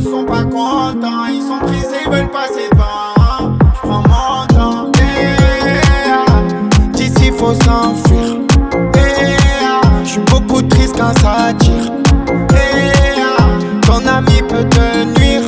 sont pas contents, ils sont pressés, ils veulent passer devant. J'prends mon temps, d'ici faut s'enfuir. J'suis beaucoup triste quand ça tire. Ton ami peut te nuire.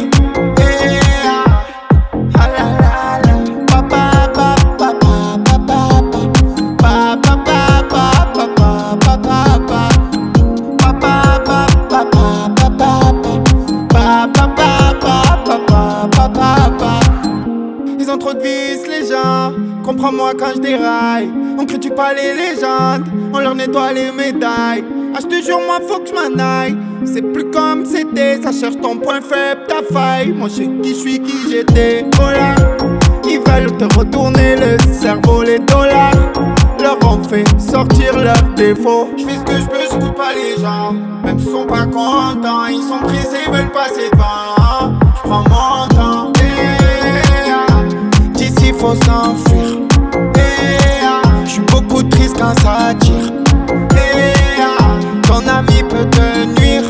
Ils ont trop de vices les gens, comprends-moi quand je déraille. On critique pas les légendes, on leur nettoie les médailles. Ah, je te jure, moi faut que je m'en aille. C'est plus comme c'était, ça cherche ton point faible, ta faille. Moi je sais qui je suis, qui j'étais. Oh là, ils veulent te retourner le cerveau, les dollars leur ont fait sortir leurs défauts. Je fais ce que je peux, j'écoute pas les gens. Même s'ils sont pas contents, ils sont pressés, ils veulent passer devant. J'prends mon temps, d'ici faut s'enfuir. J'suis beaucoup triste quand ça tire. Ton ami peut te nuire.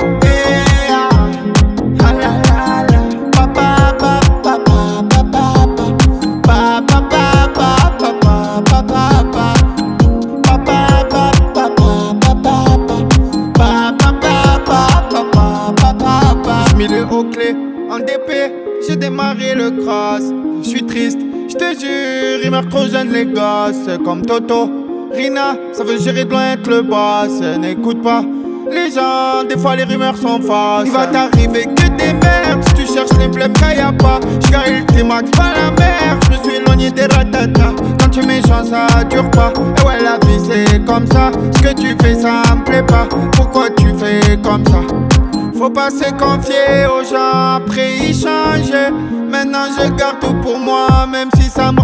J'mis le haut clé en DP, j'ai démarré le cross. J'suis triste, j'te jure, ils meurent trop jeunes les gosses. Comme Toto, Rina, ça veut gérer de loin être le boss. N'écoute pas les gens, des fois les rumeurs sont fausses. Il va t'arriver que des merdes, si tu cherches les blèmes qu'il y a pas. J'carry le T-Max, pas la merde, j'me suis éloigné des ratatas. Quand tu es méchant ça dure pas, et ouais la vie c'est comme ça. Ce que tu fais ça me plaît pas, pourquoi tu fais comme ça? Faut pas se confier aux gens, après ils changent. Maintenant je garde tout pour moi, même si ça me